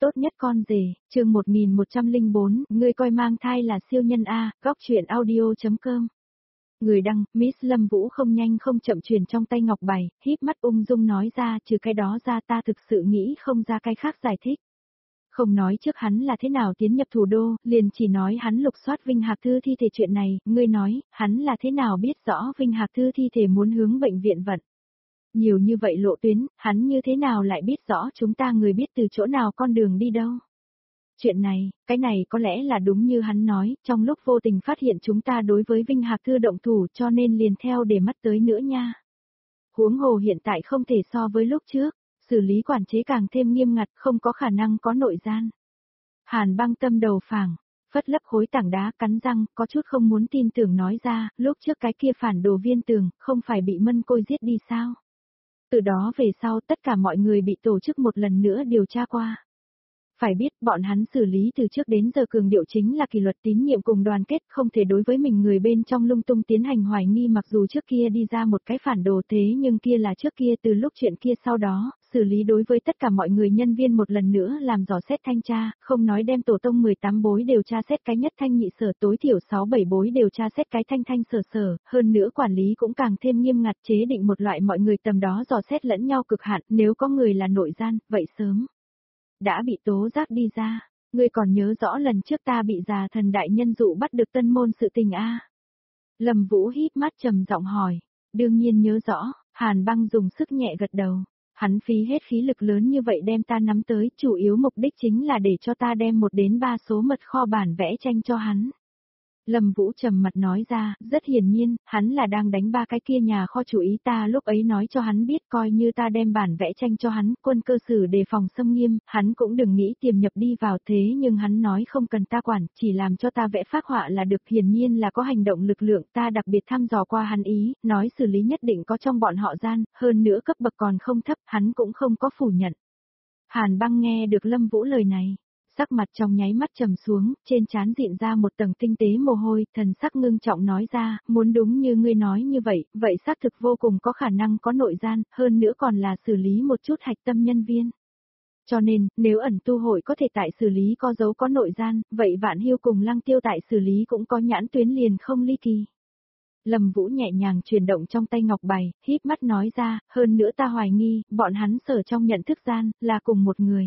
Tốt nhất con rể, chương 1104, ngươi coi mang thai là siêu nhân A, góc chuyện audio.com. Người đăng, Miss Lâm Vũ không nhanh không chậm truyền trong tay ngọc bài, híp mắt ung dung nói ra, trừ cái đó ra ta thực sự nghĩ không ra cái khác giải thích. Không nói trước hắn là thế nào tiến nhập thủ đô, liền chỉ nói hắn lục soát Vinh Hạc Thư thi thể chuyện này, ngươi nói, hắn là thế nào biết rõ Vinh Hạc Thư thi thể muốn hướng bệnh viện vận. Nhiều như vậy lộ tuyến, hắn như thế nào lại biết rõ chúng ta người biết từ chỗ nào con đường đi đâu. Chuyện này, cái này có lẽ là đúng như hắn nói, trong lúc vô tình phát hiện chúng ta đối với Vinh Hạc Thư động thủ cho nên liền theo để mắt tới nữa nha. Huống hồ hiện tại không thể so với lúc trước, xử lý quản chế càng thêm nghiêm ngặt, không có khả năng có nội gian. Hàn Băng tâm đầu phảng, phất lấp khối tảng đá cắn răng, có chút không muốn tin tưởng nói ra, lúc trước cái kia phản đồ Viên Tường, không phải bị Mân Côi giết đi sao? Từ đó về sau tất cả mọi người bị tổ chức một lần nữa điều tra qua. Phải biết bọn hắn xử lý từ trước đến giờ cường điệu chính là kỷ luật tín nhiệm cùng đoàn kết, không thể đối với mình người bên trong lung tung tiến hành hoài nghi, mặc dù trước kia đi ra một cái phản đồ thế nhưng kia là trước kia, từ lúc chuyện kia sau đó, xử lý đối với tất cả mọi người nhân viên một lần nữa làm dò xét thanh tra, không nói đem tổ tông 18 bối điều tra xét cái nhất thanh nhị sở, tối thiểu 6-7 bối điều tra xét cái thanh thanh sở sở, hơn nữa quản lý cũng càng thêm nghiêm ngặt, chế định một loại mọi người tầm đó dò xét lẫn nhau cực hạn, nếu có người là nội gian, vậy sớm đã bị tố giác đi ra. Ngươi còn nhớ rõ lần trước ta bị già thần đại nhân dụ bắt được Tân Môn sự tình a? Lâm Vũ híp mắt trầm giọng hỏi. Đương nhiên nhớ rõ, Hàn Băng dùng sức nhẹ gật đầu. Hắn phí hết khí lực lớn như vậy đem ta nắm tới, chủ yếu mục đích chính là để cho ta đem 1 đến 3 số mật kho bản vẽ tranh cho hắn. Lâm Vũ trầm mặt nói ra, rất hiển nhiên, hắn là đang đánh 3 cái kia nhà kho chủ ý, ta lúc ấy nói cho hắn biết coi như ta đem bản vẽ tranh cho hắn, quân cơ sử đề phòng xâm nghiêm, hắn cũng đừng nghĩ tiềm nhập đi vào, thế nhưng hắn nói không cần ta quản, chỉ làm cho ta vẽ phác họa là được, hiển nhiên là có hành động lực lượng, ta đặc biệt thăm dò qua hắn ý, nói xử lý nhất định có trong bọn họ gian, hơn nữa cấp bậc còn không thấp, hắn cũng không có phủ nhận. Hàn Băng nghe được Lâm Vũ lời này, sắc mặt trong nháy mắt trầm xuống, trên trán dịn ra một tầng tinh tế mồ hôi, thần sắc ngưng trọng nói ra, muốn đúng như ngươi nói như vậy, vậy xác thực vô cùng có khả năng có nội gian, hơn nữa còn là xử lý một chút hạch tâm nhân viên. Cho nên, nếu ẩn tu hội có thể tại xử lý có dấu có nội gian, vậy Vạn Hiêu cùng Lăng Tiêu tại xử lý cũng có nhãn tuyến liền không ly kỳ. Lâm Vũ nhẹ nhàng chuyển động trong tay ngọc bài, híp mắt nói ra, hơn nữa ta hoài nghi, bọn hắn sở trong nhận thức gian, là cùng một người.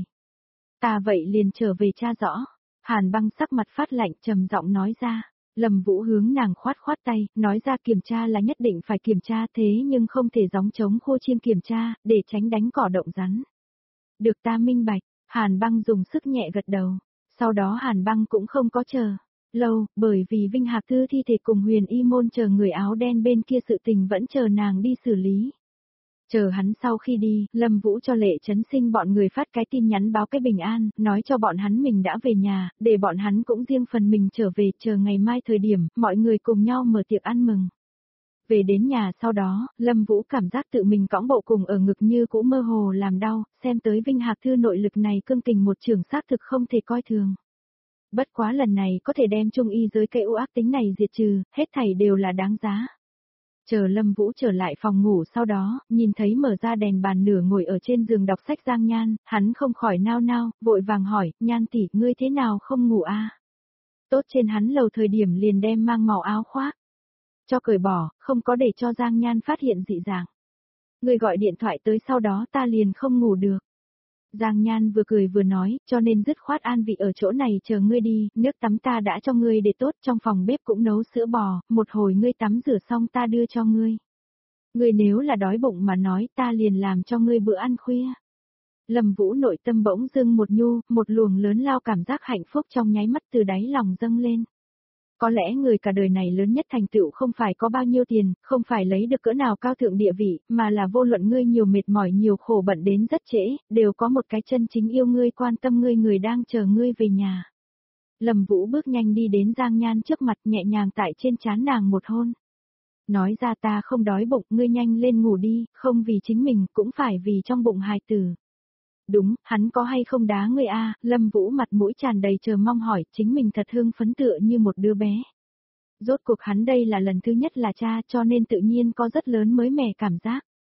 Ta vậy liền trở về tra rõ. Hàn Băng sắc mặt phát lạnh trầm giọng nói ra. Lâm Vũ hướng nàng khoát khoát tay, nói ra kiểm tra là nhất định phải kiểm tra thế nhưng không thể gióng trống khô chiên kiểm tra, để tránh đánh cỏ động rắn. Được ta minh bạch, Hàn Băng dùng sức nhẹ gật đầu. Sau đó Hàn Băng cũng không có chờ lâu, bởi vì Vinh Hạc Thư thi thể cùng Huyền Y Môn chờ người áo đen bên kia sự tình vẫn chờ nàng đi xử lý. Chờ hắn sau khi đi, Lâm Vũ cho Lệ Trấn Sinh bọn người phát cái tin nhắn báo cái bình an, nói cho bọn hắn mình đã về nhà, để bọn hắn cũng riêng phần mình trở về, chờ ngày mai thời điểm, mọi người cùng nhau mở tiệc ăn mừng. Về đến nhà sau đó, Lâm Vũ cảm giác tự mình cõng bộ cùng ở ngực như cũ mơ hồ làm đau, xem tới Vinh Hạc Thư nội lực này cương kình một trường xác thực không thể coi thường. Bất quá lần này có thể đem trung y giới cây u ác tính này diệt trừ, hết thảy đều là đáng giá. Chờ Lâm Vũ trở lại phòng ngủ sau đó, nhìn thấy mở ra đèn bàn nửa ngồi ở trên giường đọc sách Giang Nhan, hắn không khỏi nao nao, vội vàng hỏi, Nhan tỷ, ngươi thế nào không ngủ a? Tốt trên hắn lầu thời điểm liền đem mang màu áo khoác cho cởi bỏ, không có để cho Giang Nhan phát hiện dị dạng. Ngươi gọi điện thoại tới sau đó ta liền không ngủ được. Giang Nhan vừa cười vừa nói, cho nên dứt khoát an vị ở chỗ này chờ ngươi đi, nước tắm ta đã cho ngươi để tốt, trong phòng bếp cũng nấu sữa bò, một hồi ngươi tắm rửa xong ta đưa cho ngươi. Ngươi nếu là đói bụng mà nói ta liền làm cho ngươi bữa ăn khuya. Lâm Vũ nội tâm bỗng dưng một nhu, một luồng lớn lao cảm giác hạnh phúc trong nháy mắt từ đáy lòng dâng lên. Có lẽ người cả đời này lớn nhất thành tựu không phải có bao nhiêu tiền, không phải lấy được cỡ nào cao thượng địa vị, mà là vô luận ngươi nhiều mệt mỏi nhiều khổ bận đến rất trễ, đều có một cái chân chính yêu ngươi quan tâm ngươi người đang chờ ngươi về nhà. Lâm Vũ bước nhanh đi đến Giang Nhan trước mặt nhẹ nhàng tại trên trán nàng một hôn. Nói ra ta không đói bụng, ngươi nhanh lên ngủ đi, không vì chính mình cũng phải vì trong bụng hài tử. Đúng, hắn có hay không đá ngươi a? Lâm Vũ mặt mũi tràn đầy chờ mong hỏi, chính mình thật hưng phấn tựa như một đứa bé. Rốt cuộc hắn đây là lần thứ nhất là cha cho nên tự nhiên có rất lớn mới mẻ cảm giác.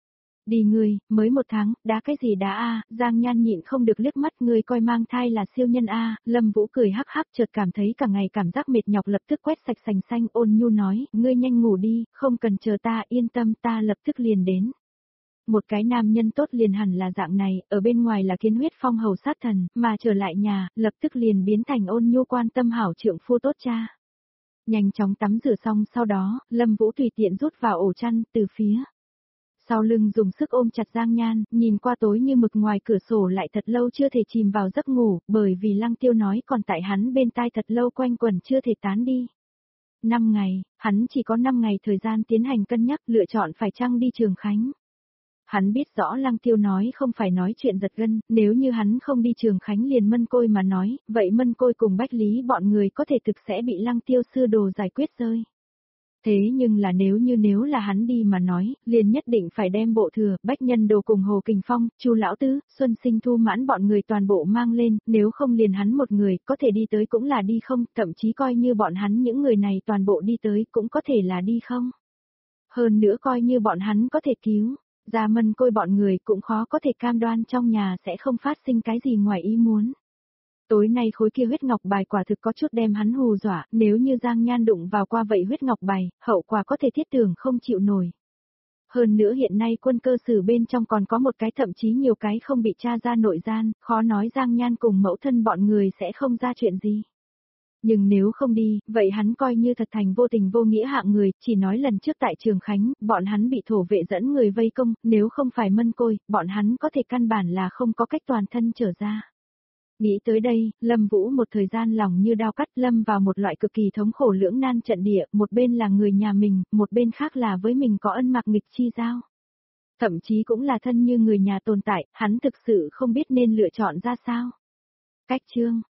Đi ngươi, mới 1 tháng, đá cái gì đá a? Giang Nhan nhịn không được liếc mắt, ngươi coi mang thai là siêu nhân a? Lâm Vũ cười hắc hắc, chợt cảm thấy cả ngày cảm giác mệt nhọc lập tức quét sạch sành xanh, ôn nhu nói, ngươi nhanh ngủ đi, không cần chờ ta, yên tâm, ta lập tức liền đến. Một cái nam nhân tốt liền hẳn là dạng này, ở bên ngoài là kiến huyết phong hầu sát thần, mà trở lại nhà, lập tức liền biến thành ôn nhu quan tâm hảo trượng phu tốt cha. Nhanh chóng tắm rửa xong sau đó, Lâm Vũ tùy tiện rút vào ổ chăn, từ phía sau lưng dùng sức ôm chặt Giang Nhan, nhìn qua tối như mực ngoài cửa sổ lại thật lâu chưa thể chìm vào giấc ngủ, bởi vì Lăng Tiêu nói còn tại hắn bên tai thật lâu quanh quẩn chưa thể tán đi. 5 ngày, hắn chỉ có 5 ngày thời gian tiến hành cân nhắc lựa chọn phải chăng đi Trường Khánh. Hắn biết rõ Lăng Tiêu nói không phải nói chuyện giật gân, nếu như hắn không đi Trường Khánh liền Mân Côi mà nói, vậy Mân Côi cùng Bách Lý bọn người có thể thực sẽ bị Lăng Tiêu sư đồ giải quyết rơi. Thế nhưng là nếu là hắn đi mà nói, liền nhất định phải đem Bộ Thừa, Bách Nhân Đồ cùng Hồ Kình Phong, Chu Lão Tứ, Xuân Sinh Thu Mãn bọn người toàn bộ mang lên, nếu không liền hắn một người, có thể đi tới cũng là đi không, thậm chí coi như bọn hắn những người này toàn bộ đi tới cũng có thể là đi không. Hơn nữa coi như bọn hắn có thể cứu, ra Mân Côi bọn người cũng khó có thể cam đoan trong nhà sẽ không phát sinh cái gì ngoài ý muốn. Tối nay khối kia huyết ngọc bài quả thực có chút đem hắn hù dọa, nếu như Giang Nhan đụng vào qua vậy huyết ngọc bài, hậu quả có thể thiết tưởng không chịu nổi. Hơn nữa hiện nay quân cơ sử bên trong còn có một cái thậm chí nhiều cái không bị tra ra nội gian, khó nói Giang Nhan cùng mẫu thân bọn người sẽ không ra chuyện gì. Nhưng nếu không đi, vậy hắn coi như thật thành vô tình vô nghĩa hạng người, chỉ nói lần trước tại Trường Khánh, bọn hắn bị thổ vệ dẫn người vây công, nếu không phải Mân Côi, bọn hắn có thể căn bản là không có cách toàn thân trở ra. Nghĩ tới đây, Lâm Vũ một thời gian lòng như đao cắt, lâm vào một loại cực kỳ thống khổ lưỡng nan trận địa, một bên là người nhà mình, một bên khác là với mình có ân mạc nghịch chi giao. Thậm chí cũng là thân như người nhà tồn tại, hắn thực sự không biết nên lựa chọn ra sao. Cách chương